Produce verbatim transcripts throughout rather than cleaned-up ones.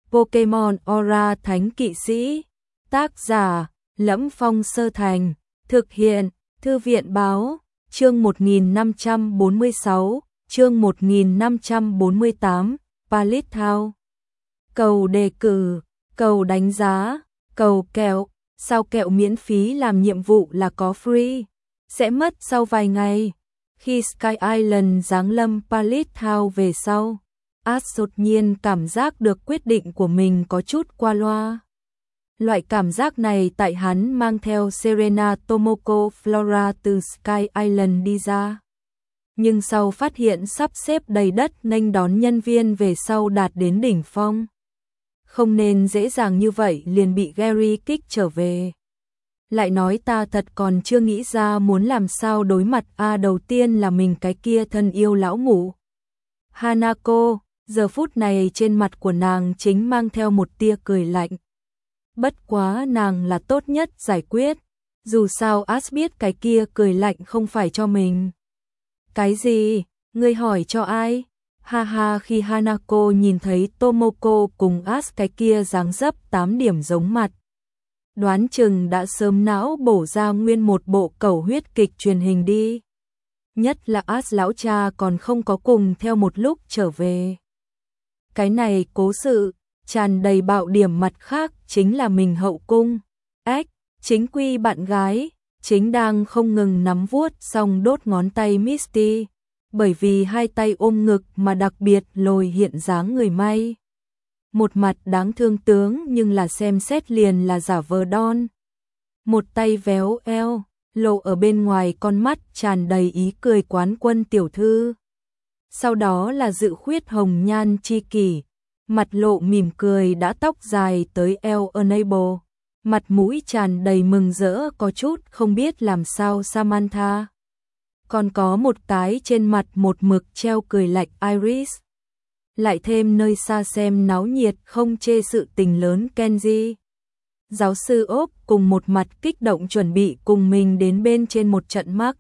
Pokemon Aura Thánh Kỵ Sĩ. Tác giả: Lẫm Phong Sơ Thành. Thực hiện: Thư viện Báo. Chương một nghìn năm trăm bốn mươi sáu, chương một nghìn năm trăm bốn mươi tám, Pallet Thao. Cầu đề cử, cầu đánh giá, cầu kẹo. Sao kẹo miễn phí làm nhiệm vụ là có free? Sẽ mất sau vài ngày. Khi Sky Island giáng lâm Pallet Thao về sau, Ash đột nhiên cảm giác được quyết định của mình có chút qua loa. Loại cảm giác này tại hắn mang theo Serena Tomoko Flora từ Sky Island đi ra. Nhưng sau phát hiện sắp xếp đầy đất nghênh đón nhân viên về sau đạt đến đỉnh phong. Không nên dễ dàng như vậy liền bị Gary kích trở về. Lại nói ta thật còn chưa nghĩ ra muốn làm sao đối mặt a à, đầu tiên là mình cái kia thân yêu lão ngủ. Hanako, giờ phút này trên mặt của nàng chính mang theo một tia cười lạnh. Bất quá nàng là tốt nhất giải quyết. Dù sao Ash biết cái kia cười lạnh không phải cho mình. Cái gì? Ngươi hỏi cho ai? Ha ha, khi Hanako nhìn thấy Tomoko cùng Ash cái kia dáng dấp tám điểm giống mặt. Đoán chừng đã sớm não bổ ra nguyên một bộ cẩu huyết kịch truyền hình đi. Nhất là Ash lão cha còn không có cùng theo một lúc trở về. Cái này cố sự tràn đầy bạo điểm, mặt khác chính là mình hậu cung. Ếch, chính quy bạn gái, chính đang không ngừng nắm vuốt xong đốt ngón tay Misty, bởi vì hai tay ôm ngực mà đặc biệt lồi hiện dáng người may. Một mặt đáng thương tướng nhưng là xem xét liền là giả vờ đon. Một tay véo eo, lộ ở bên ngoài con mắt tràn đầy ý cười quán quân tiểu thư. Sau đó là dự khuyết hồng nhan chi kỷ, mặt lộ mỉm cười đã tóc dài tới eo enable, mặt mũi tràn đầy mừng rỡ có chút không biết làm sao Samantha. Còn có một cái trên mặt một mực treo cười lạnh Iris. Lại thêm nơi xa xem náo nhiệt không chê sự tình lớn Kenji. Giáo sư ốp cùng một mặt kích động chuẩn bị cùng mình đến bên trên một trận mắc.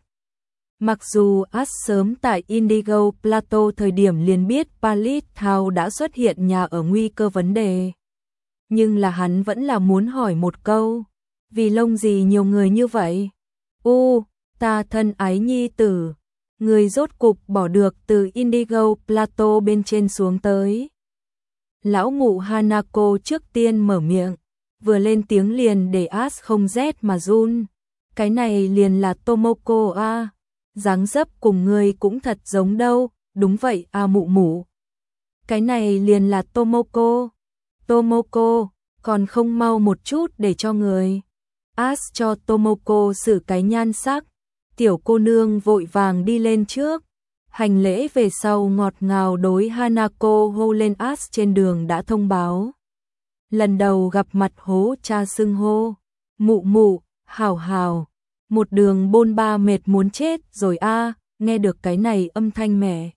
Mặc dù Ash sớm tại Indigo Plateau thời điểm liền biết Pallet Thao đã xuất hiện nhà ở nguy cơ vấn đề. Nhưng là hắn vẫn là muốn hỏi một câu. Vì lông gì nhiều người như vậy? U, ta thân ái nhi tử. Người rốt cục bỏ được từ Indigo Plateau bên trên xuống tới. Lão ngụ Hanako trước tiên mở miệng. Vừa lên tiếng liền để Ash không rét mà run. Cái này liền là Tomoko a. Dáng dấp cùng người cũng thật giống đâu. Đúng vậy a à, mụ mụ. Cái này liền là Tomoko. Tomoko, còn không mau một chút để cho người. Ash cho Tomoko xử cái nhan sắc. Tiểu cô nương vội vàng đi lên trước. Hành lễ về sau ngọt ngào đối Hanako hô lên. Ash trên đường đã thông báo. Lần đầu gặp mặt hố cha xưng hô. Mụ mụ, hào hào. Một đường bôn ba mệt muốn chết rồi a. À, nghe được cái này âm thanh mẹ.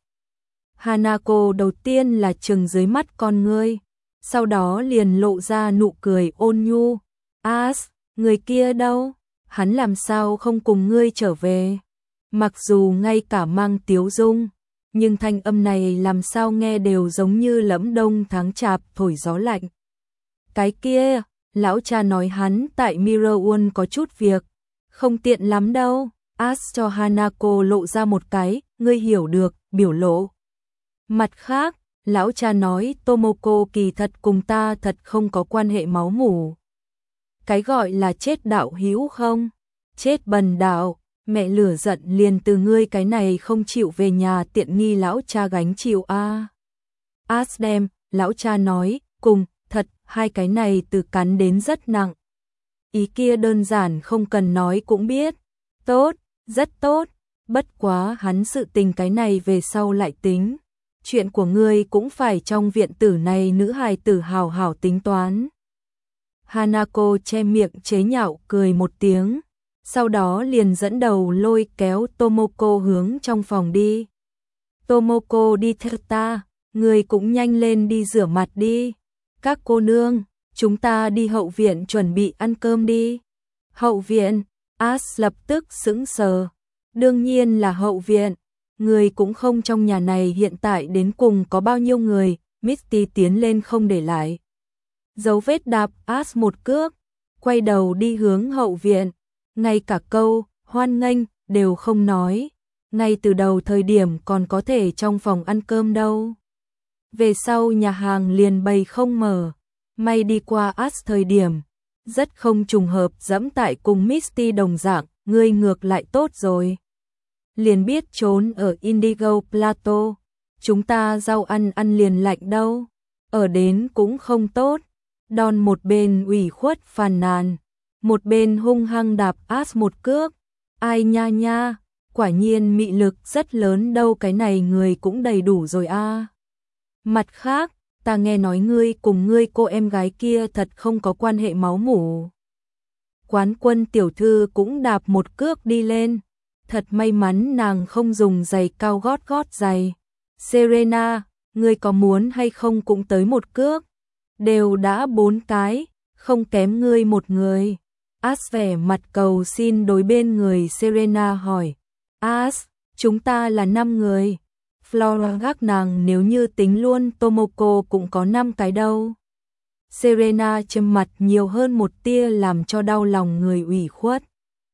Hanako đầu tiên là trừng dưới mắt con ngươi. Sau đó liền lộ ra nụ cười ôn nhu. Ash, người kia đâu? Hắn làm sao không cùng ngươi trở về? Mặc dù ngay cả mang tiếu dung, nhưng thanh âm này làm sao nghe đều giống như lẫm đông tháng chạp thổi gió lạnh. Cái kia, lão cha nói hắn tại Mirror World có chút việc, không tiện lắm đâu. Ash cho Hanako lộ ra một cái, ngươi hiểu được, biểu lộ. Mặt khác, lão cha nói Tomoko kỳ thật cùng ta thật không có quan hệ máu mủ. Cái gọi là chết đạo hữu không? Chết bần đạo, mẹ lửa giận liền từ ngươi cái này không chịu về nhà tiện nghi lão cha gánh chịu a. À. Ash đem, lão cha nói, cùng, thật, hai cái này từ cắn đến rất nặng. Ý kia đơn giản không cần nói cũng biết. Tốt, rất tốt, bất quá hắn sự tình cái này về sau lại tính. Chuyện của ngươi cũng phải trong viện tử này nữ hài tử hào hào tính toán. Hanako che miệng chế nhạo cười một tiếng, sau đó liền dẫn đầu lôi kéo Tomoko hướng trong phòng đi. Tomoko đi theo ta, người cũng nhanh lên đi rửa mặt đi. Các cô nương, chúng ta đi hậu viện chuẩn bị ăn cơm đi. Hậu viện, Ash lập tức sững sờ. Đương nhiên là hậu viện, người cũng không trong nhà này hiện tại đến cùng có bao nhiêu người. Misty tiến lên không để lại. Dấu vết đạp As một cước, quay đầu đi hướng hậu viện, ngay cả câu hoan nghênh đều không nói, ngay từ đầu thời điểm còn có thể trong phòng ăn cơm đâu. Về sau nhà hàng liền bày không mở, may đi qua As thời điểm, rất không trùng hợp dẫm tại cùng Misty đồng dạng, ngươi ngược lại tốt rồi. Liền biết trốn ở Indigo Plateau, chúng ta rau ăn ăn liền lạnh đâu, ở đến cũng không tốt. Đòn một bên ủy khuất phàn nàn, một bên hung hăng đạp As một cước, ai nha nha, quả nhiên mị lực rất lớn đâu, cái này người cũng đầy đủ rồi a. À. Mặt khác, ta nghe nói ngươi cùng ngươi cô em gái kia thật không có quan hệ máu mủ. Quán Quân tiểu thư cũng đạp một cước đi lên, thật may mắn nàng không dùng giày cao gót gót giày. Serena, ngươi có muốn hay không cũng tới một cước, đều đã bốn cái, không kém ngươi một người. As vẻ mặt cầu xin đối bên người Serena hỏi, As, chúng ta là năm người. Flora gác nàng nếu như tính luôn Tomoko cũng có năm cái đâu. Serena châm mặt nhiều hơn một tia làm cho đau lòng người ủy khuất.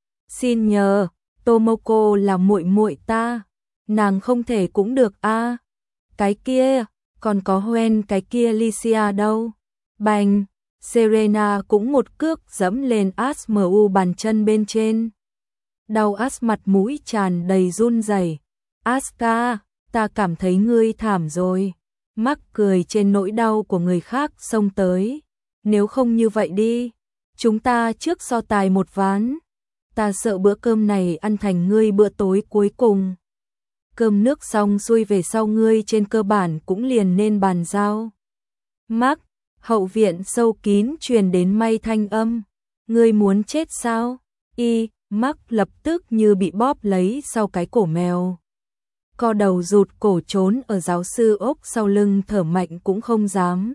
Xin nhờ, Tomoko là muội muội ta, nàng không thể cũng được a. À. Cái kia, còn có Hoen cái kia Licia đâu. Bành, Serena cũng một cước dẫm lên As mu bàn chân bên trên. Đau As mặt mũi tràn đầy run rẩy. Aska, ta cảm thấy ngươi thảm rồi. Mắc cười trên nỗi đau của người khác xông tới. Nếu không như vậy đi, chúng ta trước so tài một ván. Ta sợ bữa cơm này ăn thành ngươi bữa tối cuối cùng. Cơm nước xong xuôi về sau ngươi trên cơ bản cũng liền nên bàn giao. Mark, hậu viện sâu kín truyền đến may thanh âm. Ngươi muốn chết sao? Y, Mark lập tức như bị bóp lấy sau cái cổ mèo. Co đầu rụt cổ trốn ở giáo sư ốc sau lưng thở mạnh cũng không dám.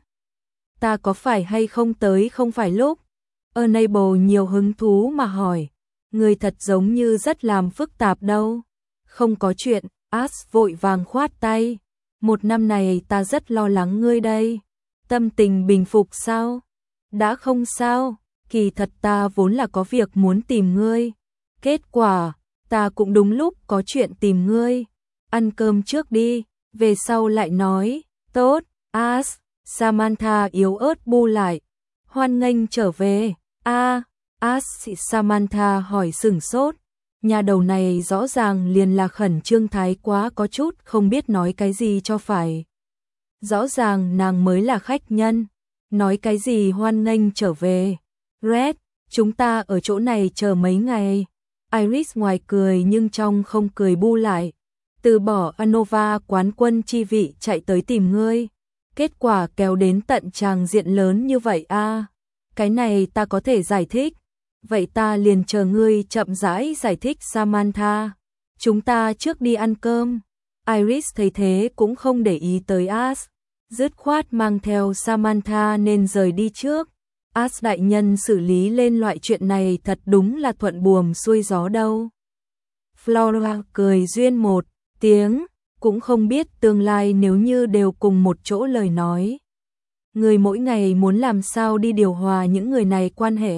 Ta có phải hay không tới không phải lúc? Enable nhiều hứng thú mà hỏi. Người thật giống như rất làm phức tạp đâu. Không có chuyện, As vội vàng khoát tay. Một năm này ta rất lo lắng ngươi đây. Tâm tình bình phục sao? Đã không sao, kỳ thật ta vốn là có việc muốn tìm ngươi. Kết quả, ta cũng đúng lúc có chuyện tìm ngươi. Ăn cơm trước đi, về sau lại nói. Tốt, As, Samantha yếu ớt bu lại. Hoan nghênh trở về. A, As, Samantha hỏi sửng sốt. Nhà đầu này rõ ràng liền là khẩn trương thái quá có chút không biết nói cái gì cho phải. Rõ ràng nàng mới là khách nhân. Nói cái gì hoan nghênh trở về. Red, chúng ta ở chỗ này chờ mấy ngày. Iris ngoài cười nhưng trong không cười bu lại. Từ bỏ Anova quán quân chi vị chạy tới tìm ngươi. Kết quả kéo đến tận tràng diện lớn như vậy a. À, cái này ta có thể giải thích. Vậy ta liền chờ ngươi chậm rãi giải thích Samantha. Chúng ta trước đi ăn cơm. Iris thấy thế cũng không để ý tới As. Dứt khoát mang theo Samantha nên rời đi trước. As đại nhân xử lý lên loại chuyện này thật đúng là thuận buồm xuôi gió đâu. Flora cười duyên một tiếng, cũng không biết tương lai nếu như đều cùng một chỗ lời nói. Người mỗi ngày muốn làm sao đi điều hòa những người này quan hệ.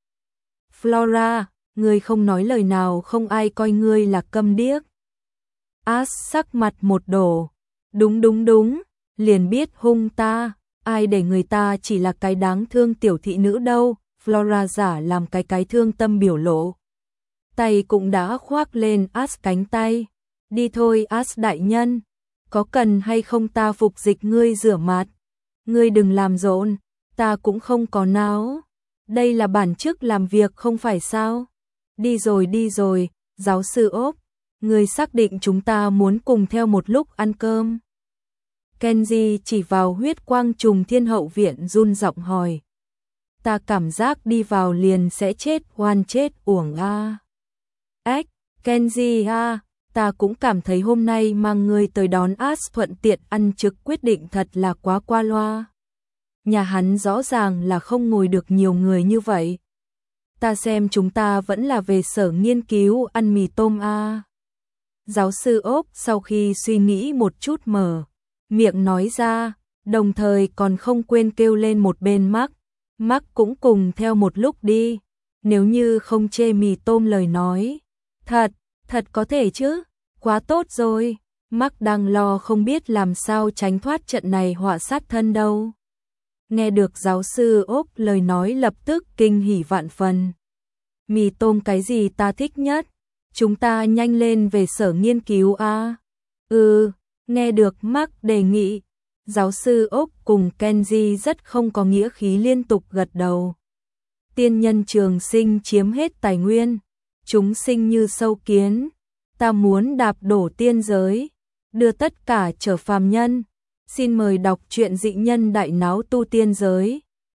Flora, người không nói lời nào không ai coi ngươi là câm điếc. As sắc mặt một đổ. Đúng đúng đúng, liền biết hung ta, ai để người ta chỉ là cái đáng thương tiểu thị nữ đâu. Flora giả làm cái cái thương tâm biểu lộ. Tay cũng đã khoác lên As cánh tay. Đi thôi As đại nhân, có cần hay không ta phục dịch ngươi rửa mặt? Ngươi đừng làm rộn, ta cũng không có não. Đây là bản chức làm việc không phải sao? Đi rồi đi rồi, giáo sư ốc, ngươi xác định chúng ta muốn cùng theo một lúc ăn cơm. Kenji chỉ vào huyết quang trùng thiên hậu viện run giọng hỏi. Ta cảm giác đi vào liền sẽ chết oan chết uổng a. Ếch, Kenji a, ta cũng cảm thấy hôm nay mang ngươi tới đón As thuận tiện ăn trực quyết định thật là quá qua loa. Nhà hắn rõ ràng là không ngồi được nhiều người như vậy. Ta xem chúng ta vẫn là về sở nghiên cứu ăn mì tôm a. Giáo sư ốc sau khi suy nghĩ một chút mở miệng nói ra, đồng thời còn không quên kêu lên một bên Mark. Mark cũng cùng theo một lúc đi, nếu như không chê mì tôm lời nói. Thật, thật có thể chứ, quá tốt rồi. Mark đang lo không biết làm sao tránh thoát trận này họa sát thân đâu. Nghe được giáo sư Úc lời nói lập tức kinh hỉ vạn phần. Mì tôm cái gì ta thích nhất? Chúng ta nhanh lên về sở nghiên cứu a. Ừ, nghe được Mark đề nghị. Giáo sư Úc cùng Kenji rất không có nghĩa khí liên tục gật đầu. Tiên nhân trường sinh chiếm hết tài nguyên, chúng sinh như sâu kiến, ta muốn đạp đổ tiên giới, đưa tất cả trở phàm nhân. Xin mời đọc truyện Dị Nhân Đại Náo Tu Tiên Giới.